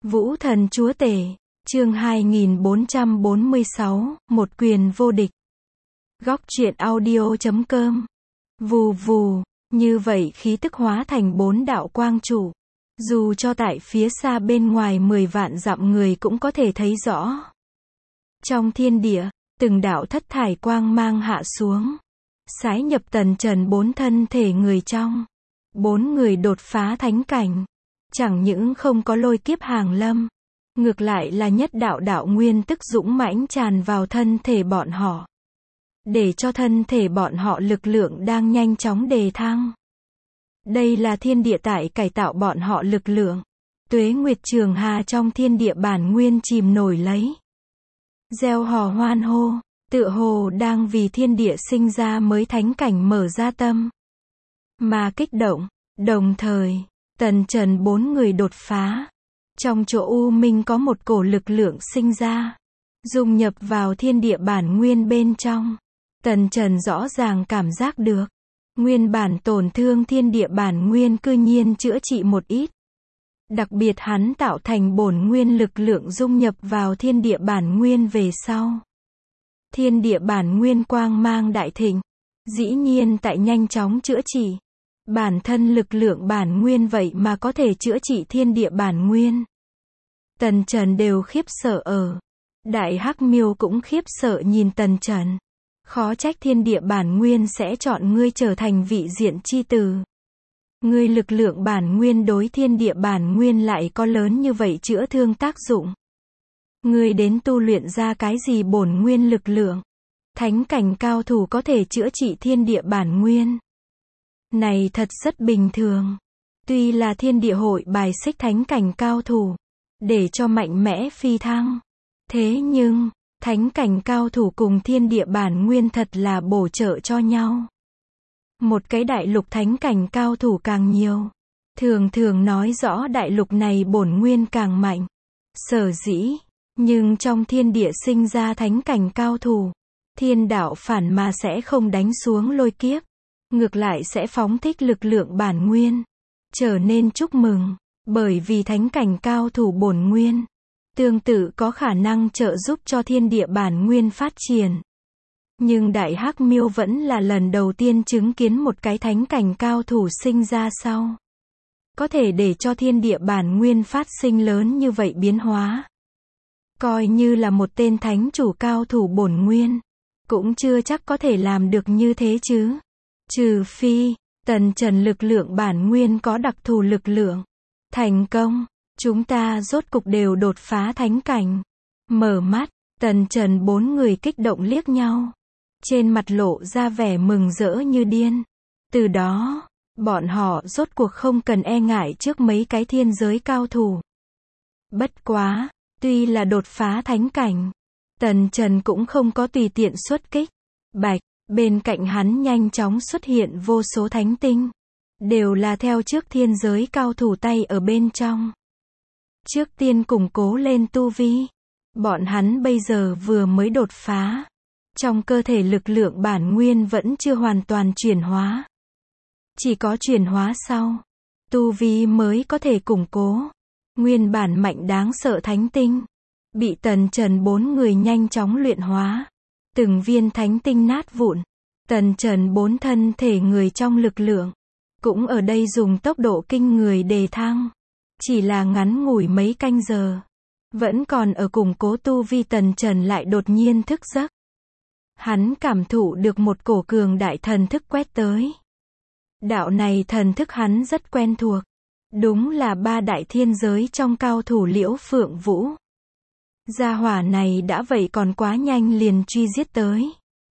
Vũ thần chúa tể, chương 2446, một quyền vô địch. Góc truyện audio.com. Vù vù, như vậy khí tức hóa thành 4 đạo quang trụ. Dù cho tại phía xa bên ngoài 10 vạn dặm người cũng có thể thấy rõ. Trong thiên địa, từng đạo thất thải quang mang hạ xuống. Sái nhập tần trần 4 thân thể người trong. 4 người đột phá thánh cảnh. Chẳng những không có lôi kiếp hàng lâm. Ngược lại là nhất đạo đạo nguyên tức dũng mãnh tràn vào thân thể bọn họ. Để cho thân thể bọn họ lực lượng đang nhanh chóng đề thăng. Đây là thiên địa tại cải tạo bọn họ lực lượng. Tuế nguyệt trường hà trong thiên địa bản nguyên chìm nổi lấy. Gieo hò hoan hô, tựa hồ đang vì thiên địa sinh ra mới thánh cảnh mở ra tâm. Mà kích động, đồng thời, tần trần 4 người đột phá. Trong chỗ u minh có một cổ lực lượng sinh ra. Dung nhập vào thiên địa bản nguyên bên trong. Tần trần rõ ràng cảm giác được. Nguyên bản tổn thương thiên địa bản nguyên cư nhiên chữa trị một ít. Đặc biệt hắn tạo thành bổn nguyên lực lượng dung nhập vào thiên địa bản nguyên về sau. Thiên địa bản nguyên quang mang đại thịnh. Dĩ nhiên tại nhanh chóng chữa trị. Bản thân lực lượng bản nguyên vậy mà có thể chữa trị thiên địa bản nguyên. Tần Trần đều khiếp sợ ở. Đại Hắc Miêu cũng khiếp sợ nhìn Tần Trần. Khó trách thiên địa bản nguyên sẽ chọn ngươi trở thành vị diện chi tử. Ngươi lực lượng bản nguyên đối thiên địa bản nguyên lại có lớn như vậy chữa thương tác dụng. Ngươi đến tu luyện ra cái gì bổn nguyên lực lượng? Thánh cảnh cao thủ có thể chữa trị thiên địa bản nguyên. Này thật rất bình thường. Tuy là thiên địa hội bài xích thánh cảnh cao thủ, để cho mạnh mẽ phi thăng. Thế nhưng, thánh cảnh cao thủ cùng thiên địa bản nguyên thật là bổ trợ cho nhau. Một cái đại lục thánh cảnh cao thủ càng nhiều. Thường thường nói rõ đại lục này bổn nguyên càng mạnh. Sở dĩ, nhưng trong thiên địa sinh ra thánh cảnh cao thủ. Thiên đạo phản mà sẽ không đánh xuống lôi kiếp. Ngược lại sẽ phóng thích lực lượng bản nguyên. Trở nên chúc mừng. Bởi vì thánh cảnh cao thủ bổn nguyên. Tương tự có khả năng trợ giúp cho thiên địa bản nguyên phát triển. Nhưng Đại Hắc Miêu vẫn là lần đầu tiên chứng kiến một cái thánh cảnh cao thủ sinh ra sau. Có thể để cho thiên địa bản nguyên phát sinh lớn như vậy biến hóa. Coi như là một tên thánh chủ cao thủ bổn nguyên. Cũng chưa chắc có thể làm được như thế chứ. Trừ phi, Tần Trần lực lượng bản nguyên có đặc thù lực lượng. Thành công, chúng ta rốt cục đều đột phá thánh cảnh. Mở mắt, Tần Trần 4 người kích động liếc nhau. Trên mặt lộ ra vẻ mừng rỡ như điên. Từ đó, bọn họ rốt cuộc không cần e ngại trước mấy cái thiên giới cao thủ. Bất quá, tuy là đột phá thánh cảnh, Tần Trần cũng không có tùy tiện xuất kích. Bạch, bên cạnh hắn nhanh chóng xuất hiện vô số thánh tinh. Đều là theo trước thiên giới cao thủ tay ở bên trong. Trước tiên củng cố lên tu vi. Bọn hắn bây giờ vừa mới đột phá. Trong cơ thể lực lượng bản nguyên vẫn chưa hoàn toàn chuyển hóa. Chỉ có chuyển hóa sau, tu vi mới có thể củng cố. Nguyên bản mạnh đáng sợ thánh tinh. Bị Tần Trần 4 người nhanh chóng luyện hóa. Từng viên thánh tinh nát vụn. Tần Trần 4 thân thể người trong lực lượng. Cũng ở đây dùng tốc độ kinh người đề thăng. Chỉ là ngắn ngủi mấy canh giờ. Vẫn còn ở củng cố tu vi Tần Trần lại đột nhiên thức giấc. Hắn cảm thụ được một cổ cường đại thần thức quét tới. Đạo này thần thức hắn rất quen thuộc. Đúng là 3 đại thiên giới trong cao thủ Liễu Phượng Vũ. Gia hỏa này đã vậy còn quá nhanh liền truy giết tới.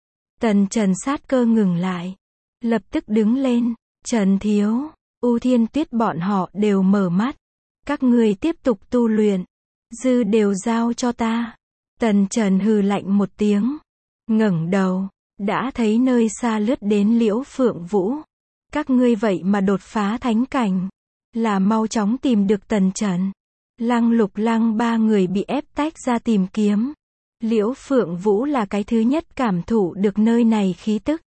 Tần Trần sát cơ ngừng lại. Lập tức đứng lên. Trần Thiếu, U Thiên Tuyết bọn họ đều mở mắt. Các ngươi tiếp tục tu luyện. Dư đều giao cho ta. Tần Trần hừ lạnh một tiếng. Ngẩng đầu. Đã thấy nơi xa lướt đến Liễu Phượng Vũ. Các ngươi vậy mà đột phá thánh cảnh. Là mau chóng tìm được Tần Trần. Lăng Lục Lăng 3 người bị ép tách ra tìm kiếm. Liễu Phượng Vũ là cái thứ nhất cảm thụ được nơi này khí tức.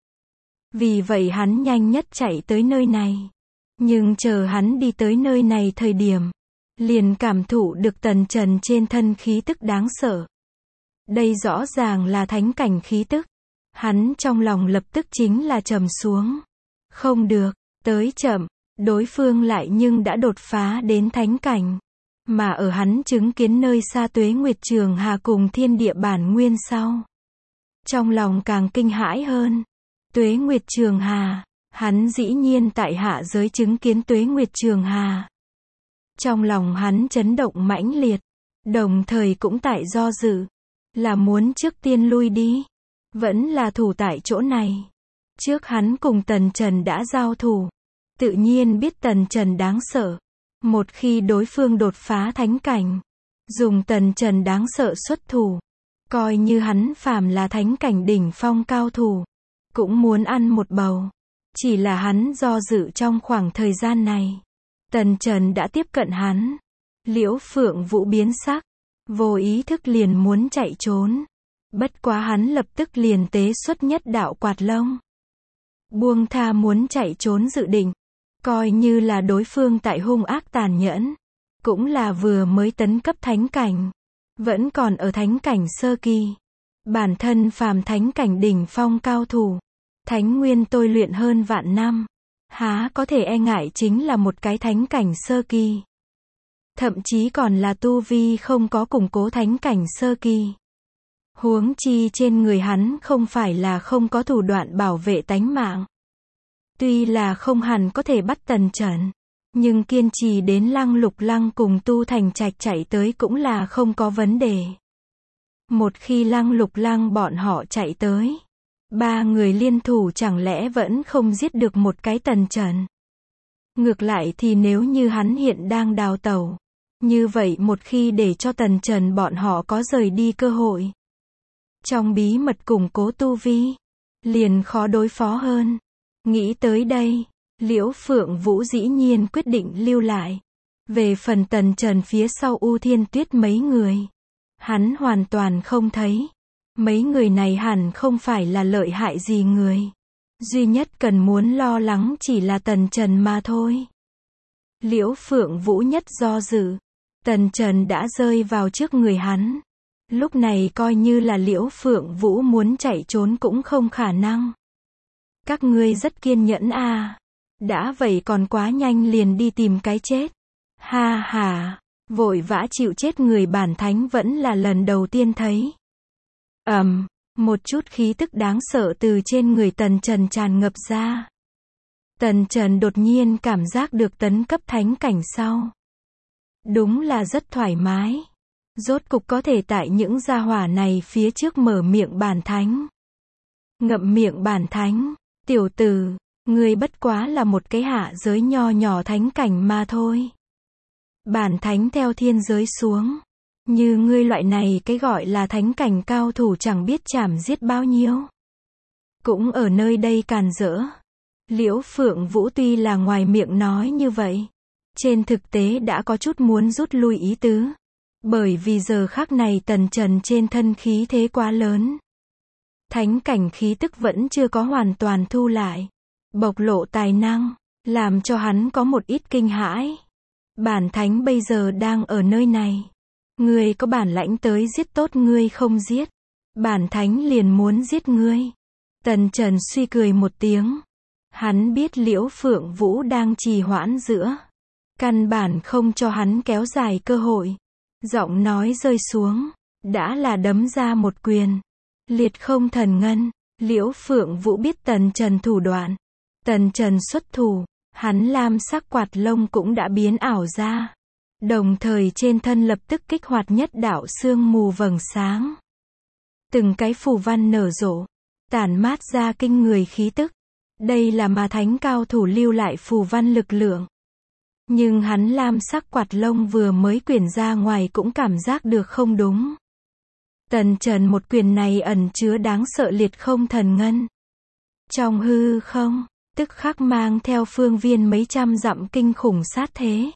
Vì vậy hắn nhanh nhất chạy tới nơi này. Nhưng chờ hắn đi tới nơi này thời điểm, liền cảm thụ được tần trần trên thân khí tức đáng sợ. Đây rõ ràng là thánh cảnh khí tức. Hắn trong lòng lập tức chính là trầm xuống. Không được, tới chậm, đối phương lại nhưng đã đột phá đến thánh cảnh. Mà ở hắn chứng kiến nơi xa Tuế Nguyệt Trường Hà cùng thiên địa bản nguyên sau. Trong lòng càng kinh hãi hơn. Tuế Nguyệt Trường Hà, hắn dĩ nhiên tại hạ giới chứng kiến Tuế Nguyệt Trường Hà. Trong lòng hắn chấn động mãnh liệt, đồng thời cũng tại do dự, là muốn trước tiên lui đi, vẫn là thủ tại chỗ này. Trước hắn cùng Tần Trần đã giao thủ, tự nhiên biết Tần Trần đáng sợ. Một khi đối phương đột phá thánh cảnh, dùng Tần Trần đáng sợ xuất thủ, coi như hắn phàm là thánh cảnh đỉnh phong cao thủ, cũng muốn ăn một bầu. Chỉ là hắn do dự trong khoảng thời gian này. Tần Trần đã tiếp cận hắn. Liễu Phượng Vũ biến sắc, vô ý thức liền muốn chạy trốn. Bất quá hắn lập tức liền tế xuất nhất đạo quạt lông. Buông tha muốn chạy trốn dự định. Coi như là đối phương tại hung ác tàn nhẫn. Cũng là vừa mới tấn cấp thánh cảnh. Vẫn còn ở thánh cảnh sơ kỳ. Bản thân phàm thánh cảnh đỉnh phong cao thủ. Thánh nguyên tôi luyện hơn vạn năm. Há có thể e ngại chính là một cái thánh cảnh sơ kỳ. Thậm chí còn là tu vi không có củng cố thánh cảnh sơ kỳ. Huống chi trên người hắn không phải là không có thủ đoạn bảo vệ tánh mạng. Tuy là không hẳn có thể bắt Tần Trần, nhưng kiên trì đến Lăng Lục Lăng cùng Tu Thành Trạch chạy tới cũng là không có vấn đề. Một khi Lăng Lục Lăng bọn họ chạy tới, ba người liên thủ chẳng lẽ vẫn không giết được một cái Tần Trần. Ngược lại thì nếu như hắn hiện đang đào tẩu, như vậy một khi để cho Tần Trần bọn họ có rời đi cơ hội, trong bí mật củng cố tu vi, liền khó đối phó hơn. Nghĩ tới đây, Liễu Phượng Vũ dĩ nhiên quyết định lưu lại. Về phần Tần Trần phía sau U Thiên Tuyết mấy người, hắn hoàn toàn không thấy. Mấy người này hẳn không phải là lợi hại gì người. Duy nhất cần muốn lo lắng chỉ là Tần Trần mà thôi. Liễu Phượng Vũ nhất do dự. Tần Trần đã rơi vào trước người hắn. Lúc này coi như là Liễu Phượng Vũ muốn chạy trốn cũng không khả năng. Các ngươi rất kiên nhẫn à. Đã vậy còn quá nhanh liền đi tìm cái chết. Ha ha, vội vã chịu chết người bản thánh vẫn là lần đầu tiên thấy. Một chút khí tức đáng sợ từ trên người Tần Trần tràn ngập ra. Tần Trần đột nhiên cảm giác được tấn cấp thánh cảnh sau. Đúng là rất thoải mái. Rốt cục có thể tại những gia hỏa này phía trước mở miệng bản thánh. Ngậm miệng bản thánh, tiểu tử, ngươi bất quá là một cái hạ giới nho nhỏ thánh cảnh mà thôi. Bản thánh theo thiên giới xuống. Như ngươi loại này cái gọi là thánh cảnh cao thủ chẳng biết chảm giết bao nhiêu. Cũng ở nơi đây càn rỡ. Liễu Phượng Vũ tuy là ngoài miệng nói như vậy, trên thực tế đã có chút muốn rút lui ý tứ. Bởi vì giờ khắc này Tần Trần trên thân khí thế quá lớn. Thánh cảnh khí tức vẫn chưa có hoàn toàn thu lại. Bộc lộ tài năng, làm cho hắn có một ít kinh hãi. Bản thánh bây giờ đang ở nơi này. Ngươi có bản lãnh tới giết tốt ngươi không giết. Bản thánh liền muốn giết ngươi. Tần Trần suy cười một tiếng. Hắn biết Liễu Phượng Vũ đang trì hoãn giữa. Căn bản không cho hắn kéo dài cơ hội. Giọng nói rơi xuống. Đã là đấm ra một quyền. Liệt không thần ngân. Liễu Phượng Vũ biết Tần Trần thủ đoạn. Tần Trần xuất thủ. Hắn lam sắc quạt lông cũng đã biến ảo ra. Đồng thời trên thân lập tức kích hoạt nhất đạo sương mù vầng sáng. Từng cái phù văn nở rộ. Tản mát ra kinh người khí tức. Đây là ma thánh cao thủ lưu lại phù văn lực lượng. Nhưng hắn lam sắc quạt lông vừa mới quyển ra ngoài cũng cảm giác được không đúng. Tần Trần một quyền này ẩn chứa đáng sợ liệt không thần ngân. Trong hư không, tức khắc mang theo phương viên mấy trăm dặm kinh khủng sát thế.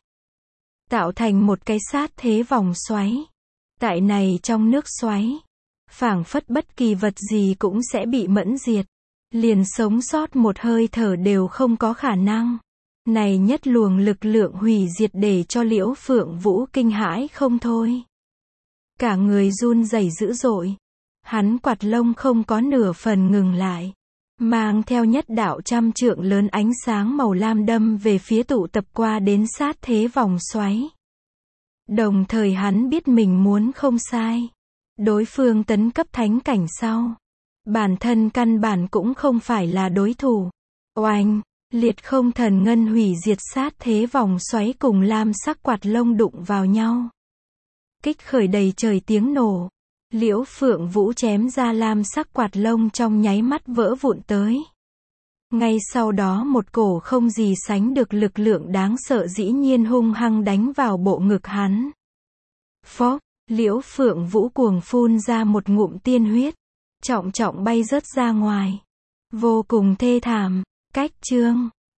Tạo thành một cái sát thế vòng xoáy. Tại này trong nước xoáy, phảng phất bất kỳ vật gì cũng sẽ bị mẫn diệt. Liền sống sót một hơi thở đều không có khả năng. Này nhất luồng lực lượng hủy diệt để cho Liễu Phượng Vũ kinh hãi không thôi. Cả người run rẩy dữ dội. Hắn quạt lông không có nửa phần ngừng lại. Mang theo nhất đạo trăm trượng lớn ánh sáng màu lam đâm về phía tụ tập qua đến sát thế vòng xoáy. Đồng thời hắn biết mình muốn không sai. Đối phương tấn cấp thánh cảnh sau. Bản thân căn bản cũng không phải là đối thủ. Oanh, liệt không thần ngân hủy diệt sát thế vòng xoáy cùng lam sắc quạt lông đụng vào nhau. Kích khởi đầy trời tiếng nổ. Liễu Phượng Vũ chém ra lam sắc quạt lông trong nháy mắt vỡ vụn tới. Ngay sau đó một cổ không gì sánh được lực lượng đáng sợ dĩ nhiên hung hăng đánh vào bộ ngực hắn. Phốc, Liễu Phượng Vũ cuồng phun ra một ngụm tiên huyết. Trọng trọng bay rớt ra ngoài. Vô cùng thê thảm. Cách chương